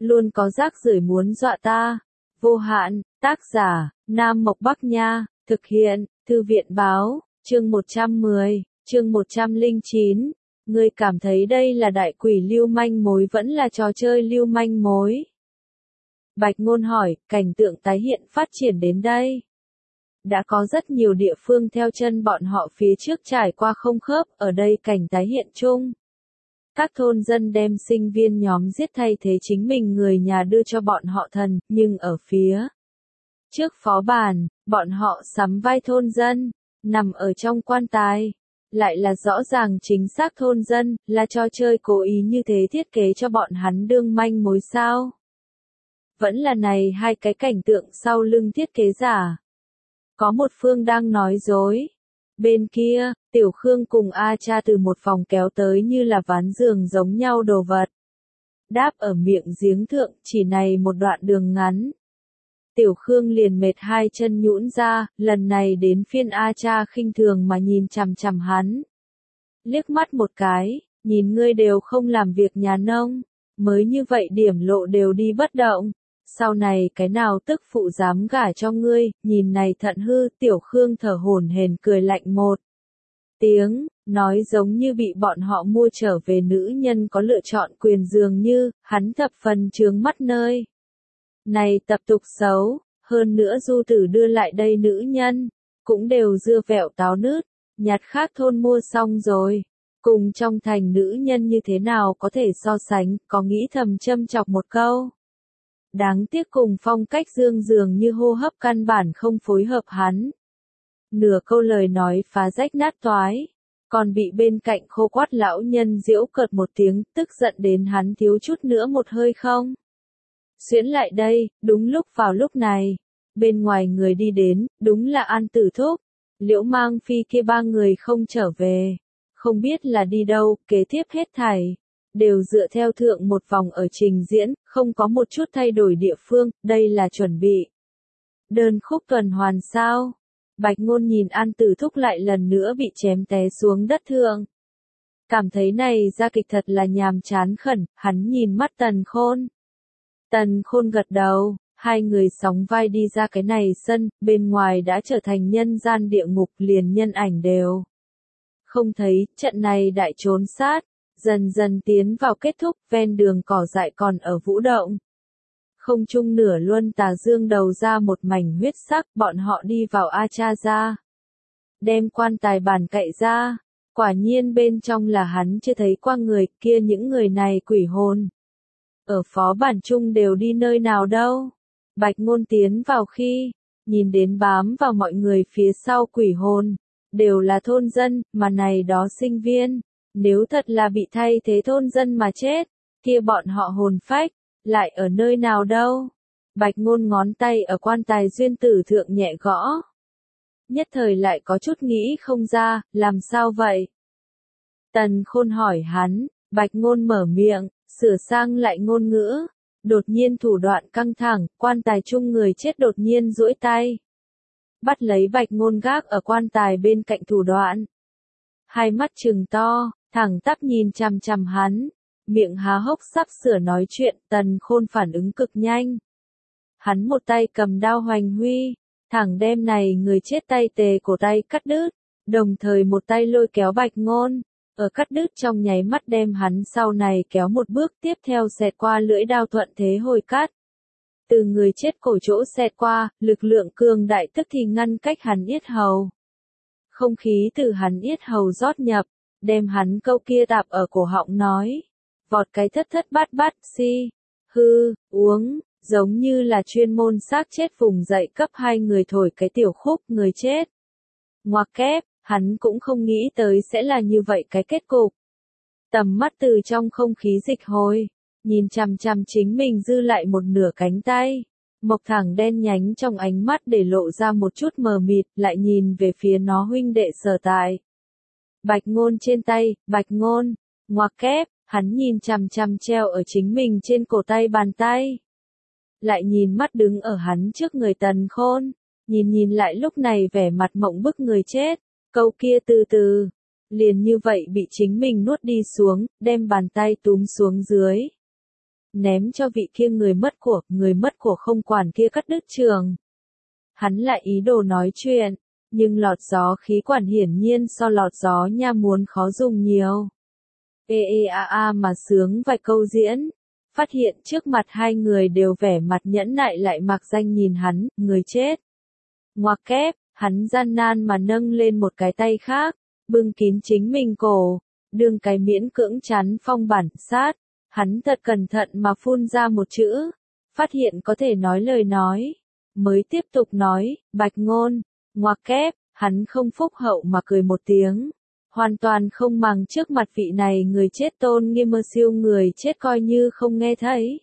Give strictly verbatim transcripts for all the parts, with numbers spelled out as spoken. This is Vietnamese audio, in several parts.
luôn có rác rưởi muốn dọa ta. Vô hạn, tác giả, Nam Mộc Bắc Nha, thực hiện, Thư viện Báo, chương một trăm mười, chương một trăm lẻ chín. Ngươi cảm thấy đây là đại quỷ lưu manh mối vẫn là trò chơi lưu manh mối? Bạch Ngôn hỏi, cảnh tượng tái hiện phát triển đến đây. Đã có rất nhiều địa phương theo chân bọn họ phía trước trải qua không khớp, ở đây cảnh tái hiện chung. Các thôn dân đem sinh viên nhóm giết thay thế chính mình người nhà đưa cho bọn họ thần, nhưng ở phía trước phó bản, bọn họ sắm vai thôn dân, nằm ở trong quan tài. Lại là rõ ràng chính xác thôn dân, là trò chơi cố ý như thế thiết kế cho bọn hắn đương manh mối sao? Vẫn là này hai cái cảnh tượng sau lưng thiết kế giả. Có một phương đang nói dối. Bên kia, Tiểu Khương cùng A Cha từ một phòng kéo tới như là ván giường giống nhau đồ vật. Đáp ở miệng giếng thượng, chỉ này một đoạn đường ngắn. Tiểu Khương liền mệt hai chân nhũn ra, lần này đến phiên A Cha khinh thường mà nhìn chằm chằm hắn. Liếc mắt một cái, nhìn ngươi đều không làm việc nhà nông, mới như vậy điểm lộ đều đi bất động. Sau này cái nào tức phụ dám gả cho ngươi, nhìn này thận hư, Tiểu Khương thở hổn hển cười lạnh một tiếng, nói giống như bị bọn họ mua trở về nữ nhân có lựa chọn quyền dường như, hắn thập phần trướng mắt nơi. Này tập tục xấu, hơn nữa du tử đưa lại đây nữ nhân, cũng đều dưa vẹo táo nứt, nhặt khác thôn mua xong rồi. Cùng trong thành nữ nhân như thế nào có thể so sánh, có nghĩ thầm châm chọc một câu. Đáng tiếc cùng phong cách dương dường như hô hấp căn bản không phối hợp hắn. Nửa câu lời nói phá rách nát toái, còn bị bên cạnh khô quát lão nhân giễu cợt một tiếng, tức giận đến hắn thiếu chút nữa một hơi không. Xuyễn lại đây, đúng lúc vào lúc này, bên ngoài người đi đến, đúng là An Tử Thúc, Liễu Mang Phi kia ba người không trở về, không biết là đi đâu, kế tiếp hết thảy. Đều dựa theo thượng một vòng ở trình diễn, không có một chút thay đổi địa phương, đây là chuẩn bị. Đơn khúc tuần hoàn sao? Bạch Ngôn nhìn An Tử Thúc lại lần nữa bị chém té xuống đất thượng. Cảm thấy này ra kịch thật là nhàm chán khẩn, hắn nhìn mắt Tần Khôn. Tần Khôn gật đầu, hai người sóng vai đi ra cái này sân, bên ngoài đã trở thành nhân gian địa ngục liền nhân ảnh đều. Không thấy, trận này đại trốn sát. Dần dần tiến vào kết thúc, ven đường cỏ dại còn ở vũ động. Không trung nửa luân tà dương đầu ra một mảnh huyết sắc, bọn họ đi vào A Cha ra. Đem quan tài bàn cậy ra, quả nhiên bên trong là hắn chưa thấy qua người, kia những người này quỷ hồn. Ở phó bản chung đều đi nơi nào đâu. Bạch Ngôn tiến vào khi, nhìn đến bám vào mọi người phía sau quỷ hồn, đều là thôn dân, mà này đó sinh viên. Nếu thật là bị thay thế thôn dân mà chết, kia bọn họ hồn phách, lại ở nơi nào đâu? Bạch Ngôn ngón tay ở quan tài duyên tử thượng nhẹ gõ. Nhất thời lại có chút nghĩ không ra, làm sao vậy? Tần Khôn hỏi hắn, Bạch Ngôn mở miệng, sửa sang lại ngôn ngữ. Đột nhiên thủ đoạn căng thẳng, quan tài chung người chết đột nhiên duỗi tay. Bắt lấy Bạch Ngôn gác ở quan tài bên cạnh thủ đoạn. Hai mắt trừng to. Thẳng tắp nhìn chằm chằm hắn, miệng há hốc sắp sửa nói chuyện, Tần Khôn phản ứng cực nhanh. Hắn một tay cầm đao hoành huy, thẳng đem này người chết tay tề cổ tay cắt đứt, đồng thời một tay lôi kéo Bạch Ngôn, ở cắt đứt trong nháy mắt đem hắn sau này kéo một bước tiếp theo xẹt qua lưỡi đao thuận thế hồi cắt. Từ người chết cổ chỗ xẹt qua, lực lượng cường đại tức thì ngăn cách hắn yết hầu. Không khí từ hắn yết hầu rót nhập. Đem hắn câu kia tạp ở cổ họng nói. Vọt cái thất thất bát bát si. Hư, uống, giống như là chuyên môn xác chết vùng dậy cấp hai người thổi cái tiểu khúc người chết. Ngoặc kép, hắn cũng không nghĩ tới sẽ là như vậy cái kết cục. Tầm mắt từ trong không khí dịch hồi, nhìn chằm chằm chính mình dư lại một nửa cánh tay. Mộc thẳng đen nhánh trong ánh mắt để lộ ra một chút mờ mịt, lại nhìn về phía nó huynh đệ Sở Tại. Bạch Ngôn trên tay, Bạch Ngôn, ngoặc kép, hắn nhìn chằm chằm treo ở chính mình trên cổ tay bàn tay. Lại nhìn mắt đứng ở hắn trước người Tần Khôn, nhìn nhìn lại lúc này vẻ mặt mộng bức người chết, câu kia từ từ, liền như vậy bị chính mình nuốt đi xuống, đem bàn tay túm xuống dưới. ném cho vị kia người mất của, người mất của không quản kia cắt đứt trường. Hắn lại ý đồ nói chuyện, nhưng lọt gió khí quản hiển nhiên so lọt gió nha muốn khó dùng nhiều. Ê ê a a mà sướng vài câu diễn, phát hiện trước mặt hai người đều vẻ mặt nhẫn nại lại mặc danh nhìn hắn, người chết. Ngoặc kép, hắn gian nan mà nâng lên một cái tay khác, bưng kín chính mình cổ, đương cái miễn cưỡng chắn phong bản sát, hắn thật cẩn thận mà phun ra một chữ, phát hiện có thể nói lời nói, mới tiếp tục nói, Bạch Ngôn, ngoặc kép, hắn không phúc hậu mà cười một tiếng, hoàn toàn không màng trước mặt vị này người chết tôn nghiêm mơ siêu người chết coi như không nghe thấy.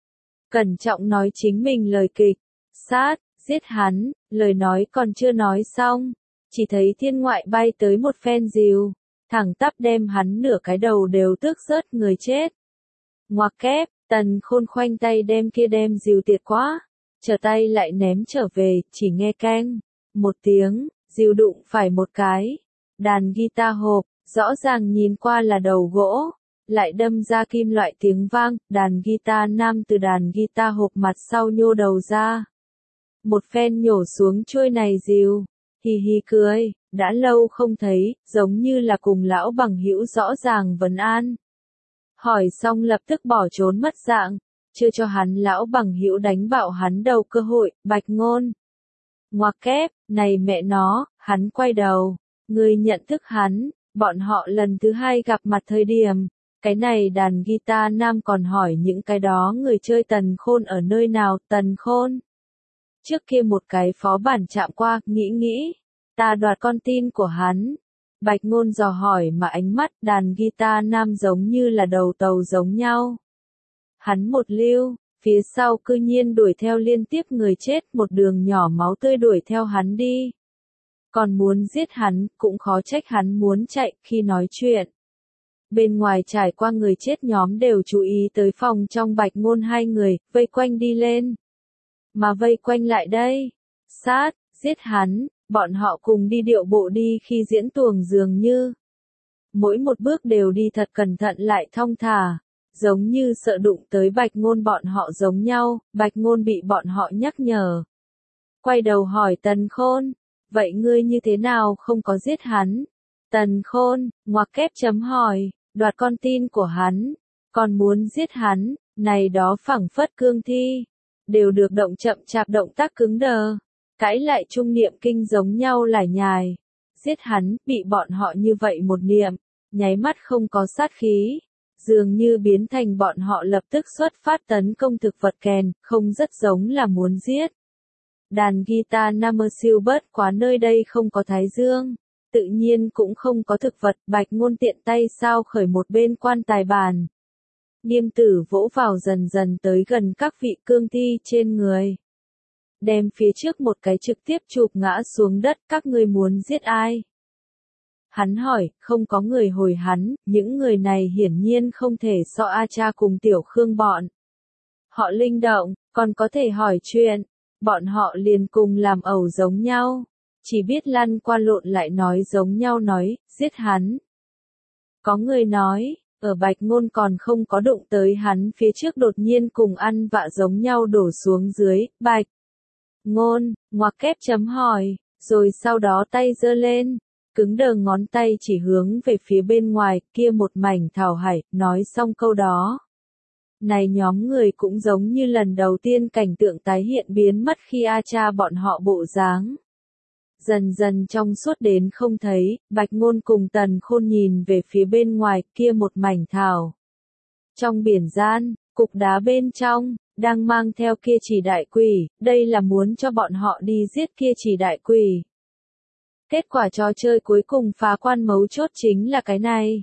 Cẩn trọng nói chính mình lời kịch, sát, giết hắn, lời nói còn chưa nói xong, chỉ thấy thiên ngoại bay tới một phen rìu, thẳng tắp đem hắn nửa cái đầu đều tước rớt người chết. Ngoặc kép, Tần Khôn khoanh tay đem kia đem rìu tiệt quá, trở tay lại ném trở về, chỉ nghe keng, một tiếng, rìu đụng phải một cái, đàn guitar hộp, rõ ràng nhìn qua là đầu gỗ, lại đâm ra kim loại tiếng vang, đàn guitar nam từ đàn guitar hộp mặt sau nhô đầu ra. Một phen nhổ xuống chuôi này rìu, hì hì cười, đã lâu không thấy, giống như là cùng lão bằng hữu rõ ràng vấn an. Hỏi xong lập tức bỏ trốn mất dạng, chưa cho hắn lão bằng hữu đánh bạo hắn đầu cơ hội, Bạch Ngôn. Ngoặc kép, này mẹ nó, hắn quay đầu, người nhận thức hắn, bọn họ lần thứ hai gặp mặt thời điểm, cái này đàn guitar nam còn hỏi những cái đó người chơi Tần Khôn ở nơi nào, Tần Khôn. Trước kia một cái phó bản chạm qua, nghĩ nghĩ, ta đoạt con tin của hắn. Bạch Ngôn dò hỏi mà ánh mắt đàn guitar nam giống như là đầu tàu giống nhau. Hắn một lưu, phía sau cư nhiên đuổi theo liên tiếp người chết một đường nhỏ máu tươi đuổi theo hắn đi. Còn muốn giết hắn, cũng khó trách hắn muốn chạy khi nói chuyện. Bên ngoài trải qua người chết nhóm đều chú ý tới phòng trong Bạch Ngôn hai người, vây quanh đi lên. Mà vây quanh lại đây, sát, giết hắn, bọn họ cùng đi điệu bộ đi khi diễn tuồng dường như. Mỗi một bước đều đi thật cẩn thận lại thong thả, giống như sợ đụng tới Bạch Ngôn bọn họ giống nhau, Bạch Ngôn bị bọn họ nhắc nhở. Quay đầu hỏi Tần Khôn, vậy ngươi như thế nào không có giết hắn? Tần Khôn, ngoặc kép chấm hỏi, đoạt con tin của hắn, còn muốn giết hắn, này đó phảng phất cương thi, đều được động chậm chạp động tác cứng đờ, cãi lại trung niệm kinh giống nhau lải nhải, giết hắn, bị bọn họ như vậy một niệm, nháy mắt không có sát khí, dường như biến thành bọn họ lập tức xuất phát tấn công thực vật kèn, không rất giống là muốn giết. Đàn guitar nam siêu bớt quá nơi đây không có thái dương, tự nhiên cũng không có thực vật, Bạch Ngôn tiện tay sao khởi một bên quan tài bàn. Niêm tử vỗ vào dần dần tới gần các vị cương thi trên người. Đem phía trước một cái trực tiếp chụp ngã xuống đất, các ngươi muốn giết ai? Hắn hỏi, không có người hồi hắn, những người này hiển nhiên không thể so A Cha cùng Tiểu Khương bọn. Họ linh động, còn có thể hỏi chuyện, bọn họ liền cùng làm ẩu giống nhau, chỉ biết lăn qua lộn lại nói giống nhau nói, giết hắn. Có người nói, ở Bạch Ngôn còn không có đụng tới hắn phía trước đột nhiên cùng ăn vạ giống nhau đổ xuống dưới, Bạch Ngôn, ngoặc kép chấm hỏi, rồi sau đó tay giơ lên, cứng đờ ngón tay chỉ hướng về phía bên ngoài, kia một mảnh thảo hải, nói xong câu đó. Này nhóm người cũng giống như lần đầu tiên cảnh tượng tái hiện biến mất khi A Cha bọn họ bộ dáng. Dần dần trong suốt đến không thấy, Bạch Ngôn cùng Tần Khôn nhìn về phía bên ngoài, kia một mảnh thảo. Trong biển gian, cục đá bên trong, đang mang theo kia chỉ đại quỷ, đây là muốn cho bọn họ đi giết kia chỉ đại quỷ. Kết quả trò chơi cuối cùng phá quan mấu chốt chính là cái này.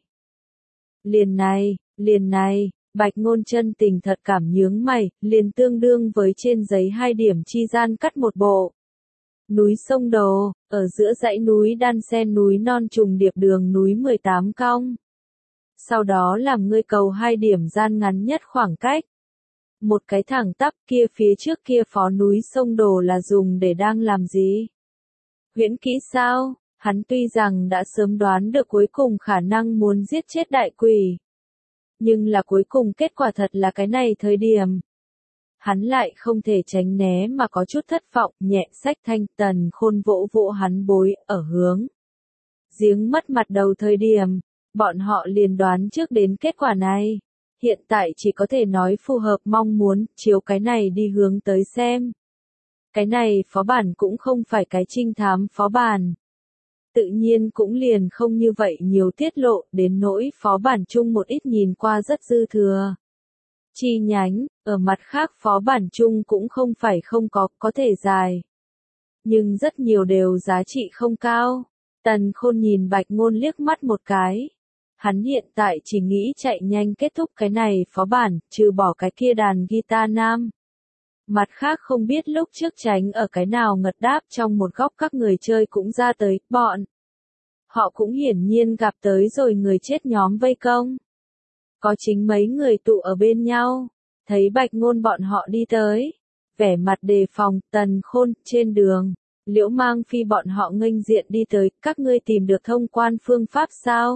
Liền này, liền này, Bạch Ngôn chân tình thật cảm nhướng mày, liền tương đương với trên giấy hai điểm chi gian cắt một bộ. Núi sông Đồ, ở giữa dãy núi đan xen núi non trùng điệp đường núi mười tám cong. Sau đó làm ngươi cầu hai điểm gian ngắn nhất khoảng cách. Một cái thẳng tắp kia phía trước kia phó núi sông Đồ là dùng để đang làm gì? Huyễn kỹ sao? Hắn tuy rằng đã sớm đoán được cuối cùng khả năng muốn giết chết đại quỷ. Nhưng là cuối cùng kết quả thật là cái này thời điểm. Hắn lại không thể tránh né mà có chút thất vọng, nhẹ xách thanh. Tần Khôn vỗ vỗ hắn bối, ở hướng giếng mất mặt đầu thời điểm, bọn họ liền đoán trước đến kết quả này. Hiện tại chỉ có thể nói phù hợp mong muốn, chiếu cái này đi hướng tới xem. Cái này phó bản cũng không phải cái trinh thám phó bản. Tự nhiên cũng liền không như vậy nhiều tiết lộ, đến nỗi phó bản chung một ít nhìn qua rất dư thừa. Chi nhánh, ở mặt khác phó bản chung cũng không phải không có, có thể dài. Nhưng rất nhiều đều giá trị không cao. Tần Khôn nhìn Bạch Ngôn liếc mắt một cái. Hắn hiện tại chỉ nghĩ chạy nhanh kết thúc cái này phó bản, trừ bỏ cái kia đàn guitar nam. Mặt khác không biết lúc trước tránh ở cái nào ngật đáp trong một góc các người chơi cũng ra tới, bọn. Họ cũng hiển nhiên gặp tới rồi người chết nhóm vây công. Có chính mấy người tụ ở bên nhau, thấy Bạch Ngôn bọn họ đi tới. Vẻ mặt đề phòng, Tần Khôn, trên đường, Liễu Mang Phi bọn họ nghênh diện đi tới, các ngươi tìm được thông quan phương pháp sao?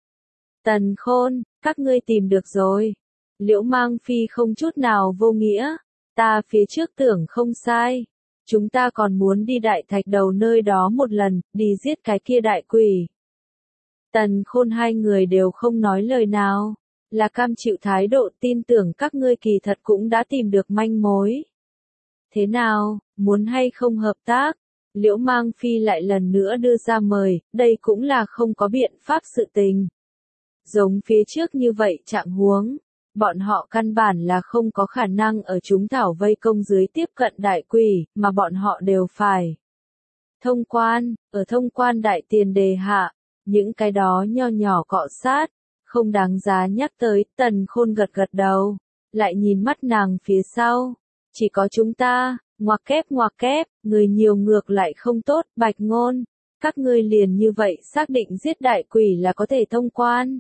Tần Khôn, các ngươi tìm được rồi. Liễu Mang Phi không chút nào vô nghĩa. Ta phía trước tưởng không sai. Chúng ta còn muốn đi đại thạch đầu nơi đó một lần, đi giết cái kia đại quỷ. Tần Khôn hai người đều không nói lời nào. Là cam chịu thái độ tin tưởng các ngươi kỳ thật cũng đã tìm được manh mối. Thế nào, muốn hay không hợp tác? Liễu Mang Phi lại lần nữa đưa ra mời, đây cũng là không có biện pháp sự tình. Giống phía trước như vậy trạng huống, bọn họ căn bản là không có khả năng ở chúng thảo vây công dưới tiếp cận đại quỷ, mà bọn họ đều phải thông quan, ở thông quan đại tiền đề hạ, những cái đó nho nhỏ cọ sát, không đáng giá nhắc tới. Tần Khôn gật gật đầu, lại nhìn mắt nàng phía sau, chỉ có chúng ta, ngoặc kép ngoặc kép, người nhiều ngược lại không tốt. Bạch Ngôn, các ngươi liền như vậy xác định giết đại quỷ là có thể thông quan.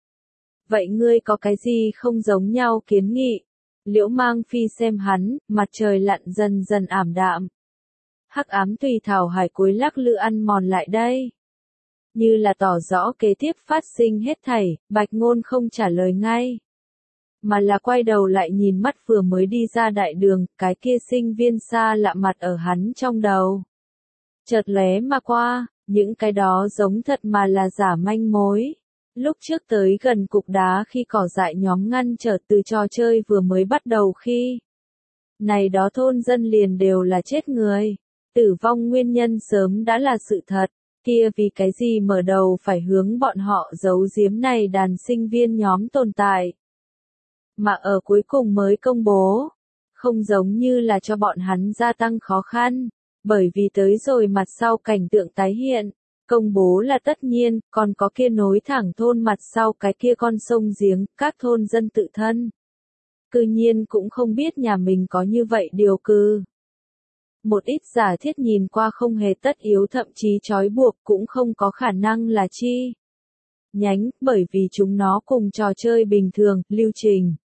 Vậy ngươi có cái gì không giống nhau kiến nghị? Liễu Mang Phi xem hắn, mặt trời lặn dần dần ảm đạm. Hắc ám tùy thảo hải cuối lắc lư ăn mòn lại đây. Như là tỏ rõ kế tiếp phát sinh hết thảy, Bạch Ngôn không trả lời ngay. Mà là quay đầu lại nhìn mắt vừa mới đi ra đại đường, cái kia sinh viên xa lạ mặt ở hắn trong đầu. Chợt lóe mà qua, những cái đó giống thật mà là giả manh mối. Lúc trước tới gần cục đá khi cỏ dại nhóm ngăn trở từ trò chơi vừa mới bắt đầu khi. Này đó thôn dân liền đều là chết người. Tử vong nguyên nhân sớm đã là sự thật. Kia vì cái gì mở đầu phải hướng bọn họ giấu giếm này đàn sinh viên nhóm tồn tại. Mà ở cuối cùng mới công bố. Không giống như là cho bọn hắn gia tăng khó khăn. Bởi vì tới rồi mặt sau cảnh tượng tái hiện. Công bố là tất nhiên, còn có kia nối thẳng thôn mặt sau cái kia con sông giếng, các thôn dân tự thân. Cư nhiên cũng không biết nhà mình có như vậy điều cư. Một ít giả thiết nhìn qua không hề tất yếu thậm chí trói buộc cũng không có khả năng là chi. Nhánh, bởi vì chúng nó cùng trò chơi bình thường, lưu trình.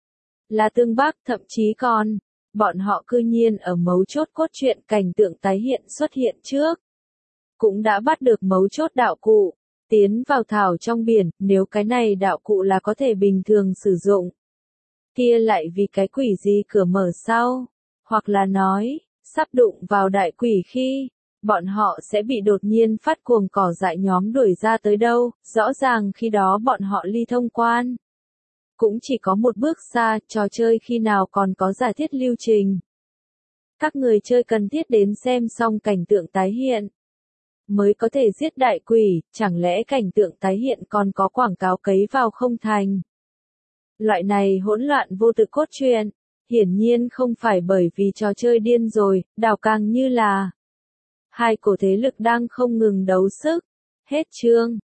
Là tương bắc thậm chí còn, bọn họ cư nhiên ở mấu chốt cốt truyện cảnh tượng tái hiện xuất hiện trước. Cũng đã bắt được mấu chốt đạo cụ, tiến vào thảo trong biển, nếu cái này đạo cụ là có thể bình thường sử dụng. Kia lại vì cái quỷ gì cửa mở sau, hoặc là nói, sắp đụng vào đại quỷ khi, bọn họ sẽ bị đột nhiên phát cuồng cỏ dại nhóm đuổi ra tới đâu, rõ ràng khi đó bọn họ ly thông quan. Cũng chỉ có một bước xa, trò chơi khi nào còn có giả thiết lưu trình. Các người chơi cần thiết đến xem xong cảnh tượng tái hiện. Mới có thể giết đại quỷ, chẳng lẽ cảnh tượng tái hiện còn có quảng cáo cấy vào không thành. Loại này hỗn loạn vô tự cốt truyện, hiển nhiên không phải bởi vì trò chơi điên rồi, đảo càng như là hai cổ thế lực đang không ngừng đấu sức. Hết chương.